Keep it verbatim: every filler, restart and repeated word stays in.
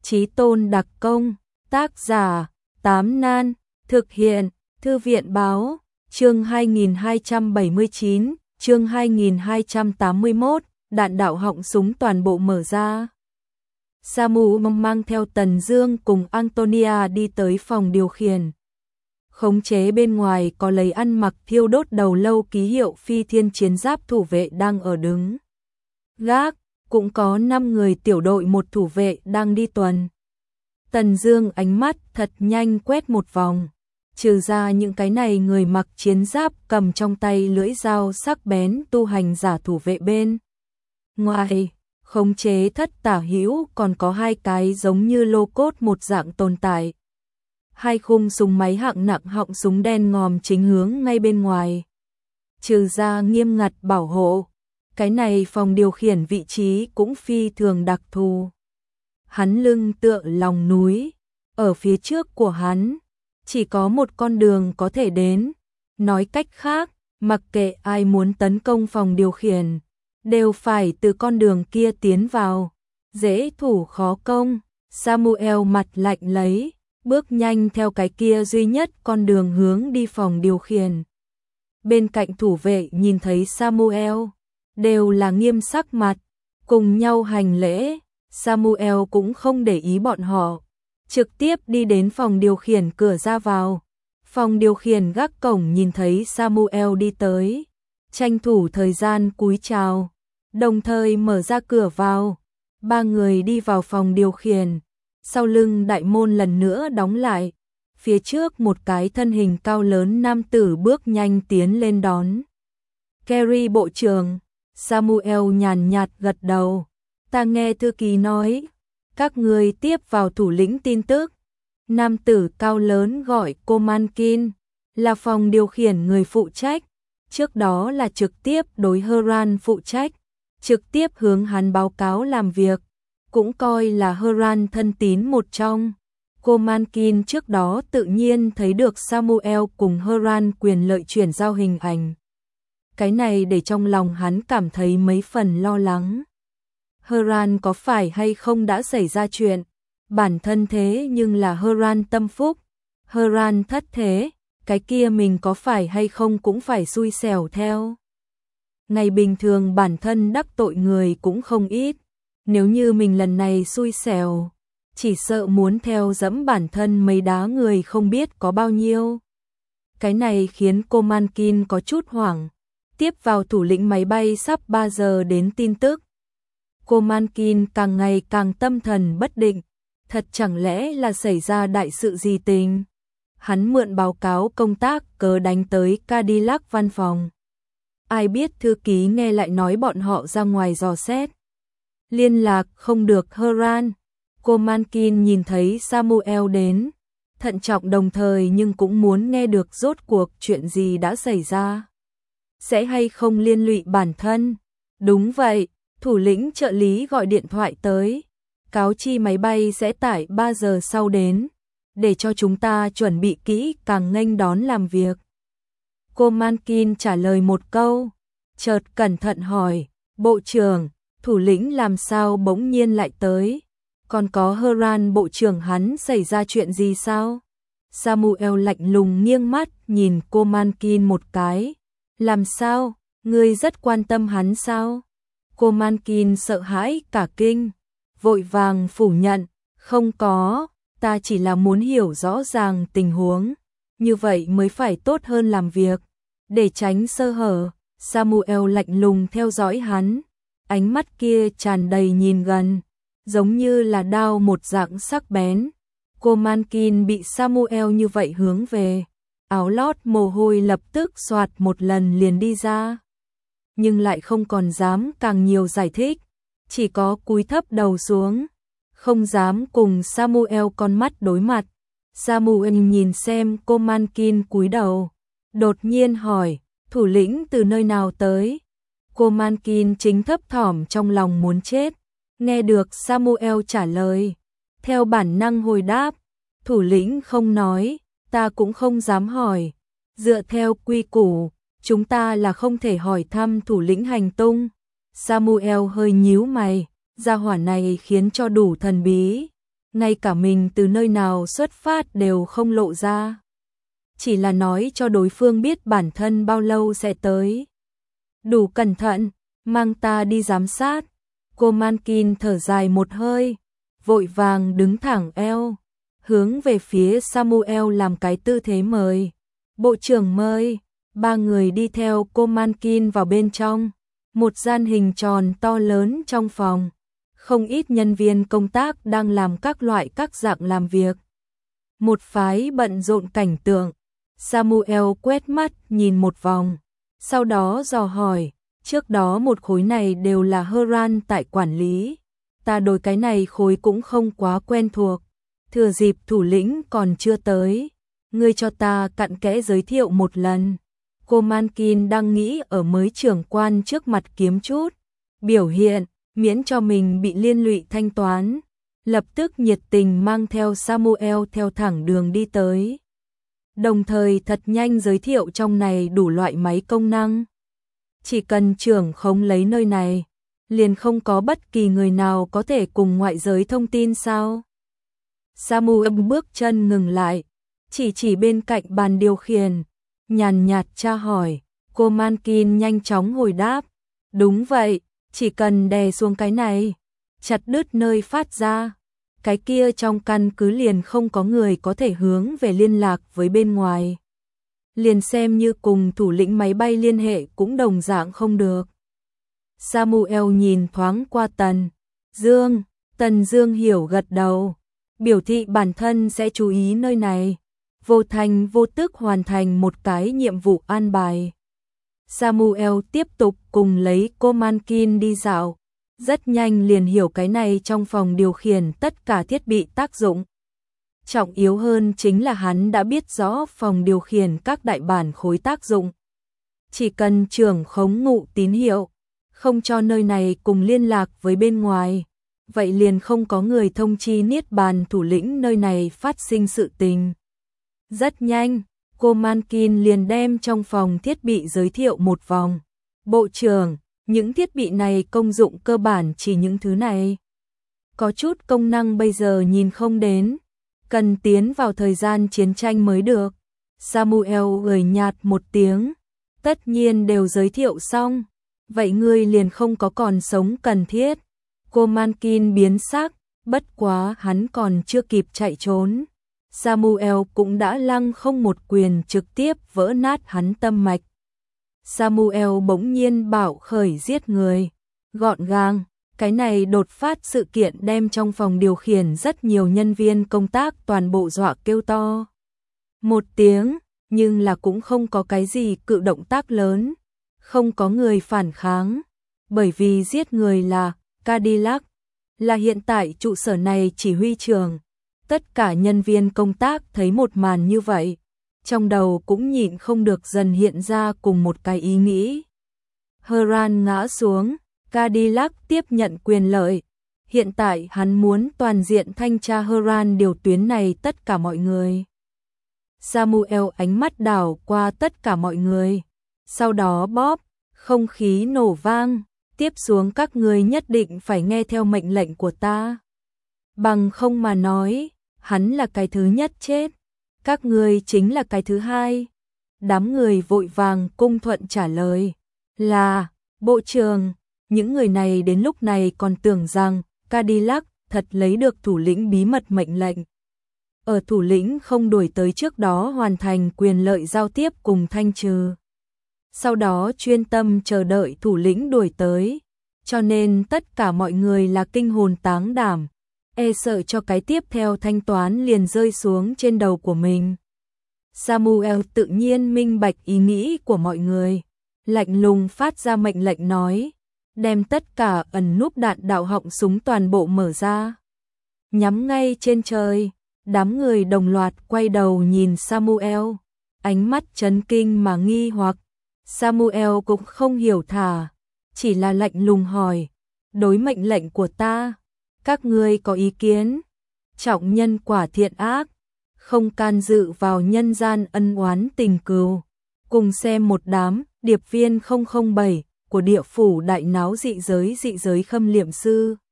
Chí tôn đặc công, tác giả, Tám Nan, thực hiện, Thư viện báo, chương hai nghìn hai trăm bảy mươi chín, chương hai nghìn hai trăm tám mươi mốt, đạn đạo họng súng toàn bộ mở ra. Samu mang theo Tần Dương cùng Antonia đi tới phòng điều khiển. Khống chế bên ngoài có lấy ăn mặc thiêu đốt đầu lâu ký hiệu phi thiên chiến giáp thủ vệ đang ở đứng gác, cũng có năm người tiểu đội một thủ vệ đang đi tuần. Tần Dương ánh mắt thật nhanh quét một vòng, trừ ra những cái này người mặc chiến giáp cầm trong tay lưỡi dao sắc bén tu hành giả thủ vệ bên ngoài, khống chế thất tả hữu còn có hai cái giống như lô cốt một dạng tồn tại. Hai khung súng máy hạng nặng họng súng đen ngòm chính hướng ngay bên ngoài. Trừ ra nghiêm ngặt bảo hộ, cái này phòng điều khiển vị trí cũng phi thường đặc thù. Hắn lưng tựa lòng núi, ở phía trước của hắn chỉ có một con đường có thể đến. Nói cách khác, mặc kệ ai muốn tấn công phòng điều khiển, đều phải từ con đường kia tiến vào. Dễ thủ khó công, Samuel mặt lạnh lấy, bước nhanh theo cái kia duy nhất con đường hướng đi phòng điều khiển. Bên cạnh thủ vệ nhìn thấy Samuel, đều là nghiêm sắc mặt, cùng nhau hành lễ. Samuel cũng không để ý bọn họ, trực tiếp đi đến phòng điều khiển cửa ra vào. Phòng điều khiển gác cổng nhìn thấy Samuel đi tới, tranh thủ thời gian cúi chào, đồng thời mở ra cửa vào. Ba người đi vào phòng điều khiển, sau lưng đại môn lần nữa đóng lại. Phía trước một cái thân hình cao lớn nam tử bước nhanh tiến lên đón. Kerry bộ trưởng. Samuel nhàn nhạt gật đầu. Ta nghe thư ký nói, các người tiếp vào thủ lĩnh tin tức. Nam tử cao lớn gọi cô Mankin, là phòng điều khiển người phụ trách. Trước đó là trực tiếp đối Haran phụ trách, trực tiếp hướng hắn báo cáo làm việc, cũng coi là Haran thân tín một trong. Cô Mankin trước đó tự nhiên thấy được Samuel cùng Haran quyền lợi chuyển giao hình ảnh. Cái này để trong lòng hắn cảm thấy mấy phần lo lắng. Haran có phải hay không đã xảy ra chuyện? Bản thân thế nhưng là Haran tâm phúc. Haran thất thế, cái kia mình có phải hay không cũng phải xui xẻo theo. Ngày bình thường bản thân đắc tội người cũng không ít. Nếu như mình lần này xui xẻo, chỉ sợ muốn theo dẫm bản thân mấy đá người không biết có bao nhiêu. Cái này khiến cô Mankin có chút hoảng. Tiếp vào thủ lĩnh máy bay sắp ba giờ đến tin tức. Cô Mankin càng ngày càng tâm thần bất định. Thật chẳng lẽ là xảy ra đại sự gì tình? Hắn mượn báo cáo công tác cớ đánh tới Cadillac văn phòng. Ai biết thư ký nghe lại nói bọn họ ra ngoài dò xét. Liên lạc không được Haran. Cô Mankin nhìn thấy Samuel đến, thận trọng đồng thời nhưng cũng muốn nghe được rốt cuộc chuyện gì đã xảy ra. Sẽ hay không liên lụy bản thân? Đúng vậy, thủ lĩnh trợ lý gọi điện thoại tới, cáo chi máy bay sẽ tải ba giờ sau đến, để cho chúng ta chuẩn bị kỹ càng nghênh đón làm việc. Cô Mankin trả lời một câu, chợt cẩn thận hỏi, bộ trưởng, thủ lĩnh làm sao bỗng nhiên lại tới? Còn có Haran bộ trưởng hắn xảy ra chuyện gì sao? Samuel lạnh lùng nghiêng mắt nhìn cô Mankin một cái. Làm sao? Ngươi rất quan tâm hắn sao? Cô Mankin sợ hãi cả kinh, vội vàng phủ nhận, không có, ta chỉ là muốn hiểu rõ ràng tình huống, như vậy mới phải tốt hơn làm việc, để tránh sơ hở. Samuel lạnh lùng theo dõi hắn, ánh mắt kia tràn đầy nhìn gần, giống như là đao một dạng sắc bén. Cô Mankin bị Samuel như vậy hướng về, áo lót mồ hôi lập tức xoạt một lần liền đi ra. Nhưng lại không còn dám càng nhiều giải thích, chỉ có cúi thấp đầu xuống, không dám cùng Samuel con mắt đối mặt. Samuel nhìn xem cô Mankin cúi đầu, đột nhiên hỏi, thủ lĩnh từ nơi nào tới? Cô Mankin chính thấp thỏm trong lòng muốn chết, nghe được Samuel trả lời, theo bản năng hồi đáp, thủ lĩnh không nói, ta cũng không dám hỏi. Dựa theo quy củ, chúng ta là không thể hỏi thăm thủ lĩnh hành tung. Samuel hơi nhíu mày, gia hỏa này khiến cho đủ thần bí. ngay cả mình từ nơi nào xuất phát đều không lộ ra. Chỉ là nói cho đối phương biết bản thân bao lâu sẽ tới. Đủ cẩn thận, mang ta đi giám sát. Cô Mankin thở dài một hơi, vội vàng đứng thẳng eo, hướng về phía Samuel làm cái tư thế mời. Bộ trưởng mời. Ba người đi theo cô Mankin vào bên trong, một gian hình tròn to lớn trong phòng. Không ít nhân viên công tác đang làm các loại các dạng làm việc. Một phái bận rộn cảnh tượng. Samuel quét mắt nhìn một vòng, sau đó dò hỏi, trước đó một khối này đều là Heran tại quản lý, ta đối cái này khối cũng không quá quen thuộc, thừa dịp thủ lĩnh còn chưa tới, ngươi cho ta cặn kẽ giới thiệu một lần. Cô Mankin đang nghĩ ở mới trưởng quan trước mặt kiếm chút biểu hiện, miễn cho mình bị liên lụy thanh toán, lập tức nhiệt tình mang theo Samuel theo thẳng đường đi tới. Đồng thời thật nhanh giới thiệu trong này đủ loại máy công năng. Chỉ cần trưởng khống lấy nơi này, liền không có bất kỳ người nào có thể cùng ngoại giới thông tin sao? Samuel bước chân ngừng lại, chỉ chỉ bên cạnh bàn điều khiển, nhàn nhạt tra hỏi. Cô Mankin nhanh chóng hồi đáp, đúng vậy, chỉ cần đè xuống cái này, chặt đứt nơi phát ra, cái kia trong căn cứ liền không có người có thể hướng về liên lạc với bên ngoài. Liền xem như cùng thủ lĩnh máy bay liên hệ cũng đồng dạng không được. Samuel nhìn thoáng qua Tần Dương, Tần Dương hiểu gật đầu, biểu thị bản thân sẽ chú ý nơi này, vô thành vô tức hoàn thành một cái nhiệm vụ an bài. Samuel tiếp tục cùng lấy cô Mankin đi dạo, rất nhanh liền hiểu cái này trong phòng điều khiển tất cả thiết bị tác dụng. Trọng yếu hơn chính là hắn đã biết rõ phòng điều khiển các đại bản khối tác dụng. Chỉ cần trưởng khống ngụ tín hiệu, không cho nơi này cùng liên lạc với bên ngoài, vậy liền không có người thông chi Niết Bàn thủ lĩnh nơi này phát sinh sự tình. Rất nhanh, cô Mankin liền đem trong phòng thiết bị giới thiệu một vòng. Bộ trưởng, những thiết bị này công dụng cơ bản chỉ những thứ này. Có chút công năng bây giờ nhìn không đến, cần tiến vào thời gian chiến tranh mới được. Samuel gửi nhạt một tiếng, tất nhiên đều giới thiệu xong, vậy ngươi liền không có còn sống cần thiết. Cô Mankin biến sắc, bất quá hắn còn chưa kịp chạy trốn. Samuel cũng đã lăng không một quyền trực tiếp vỡ nát hắn tâm mạch. Samuel bỗng nhiên bảo khởi giết người, gọn gàng, cái này đột phát sự kiện đem trong phòng điều khiển rất nhiều nhân viên công tác toàn bộ dọa kêu to. Một tiếng, nhưng là cũng không có cái gì cự động tác lớn, không có người phản kháng, bởi vì giết người là Cadillac, là hiện tại trụ sở này chỉ huy trưởng. Tất cả nhân viên công tác thấy một màn như vậy, trong đầu cũng nhịn không được dần hiện ra cùng một cái ý nghĩ. Heran ngã xuống, Cadillac tiếp nhận quyền lợi. Hiện tại hắn muốn toàn diện thanh tra Heran điều tuyến này tất cả mọi người. Samuel ánh mắt đảo qua tất cả mọi người, sau đó bóp, không khí nổ vang, tiếp xuống các người nhất định phải nghe theo mệnh lệnh của ta. Bằng không mà nói, hắn là cái thứ nhất chết, các người chính là cái thứ hai. Đám người vội vàng cung thuận trả lời, là, bộ trưởng. Những người này đến lúc này còn tưởng rằng Cadillac thật lấy được thủ lĩnh bí mật mệnh lệnh. Ở thủ lĩnh không đuổi tới trước đó hoàn thành quyền lợi giao tiếp cùng thanh trừ. Sau đó chuyên tâm chờ đợi thủ lĩnh đuổi tới, cho nên tất cả mọi người là kinh hồn táng đảm, e sợ cho cái tiếp theo thanh toán liền rơi xuống trên đầu của mình. Samuel tự nhiên minh bạch ý nghĩ của mọi người, lạnh lùng phát ra mệnh lệnh nói, đem tất cả ẩn núp đạn đạo họng súng toàn bộ mở ra, nhắm ngay trên trời. Đám người đồng loạt quay đầu nhìn Samuel, ánh mắt chấn kinh mà nghi hoặc. Samuel cũng không hiểu thà, chỉ là lạnh lùng hỏi, đối mệnh lệnh của ta, các ngươi có ý kiến? Trọng nhân quả thiện ác, không can dự vào nhân gian ân oán tình cừu. Cùng xem một đám điệp viên không không bảy của địa phủ đại náo dị giới dị giới khâm liệm sư.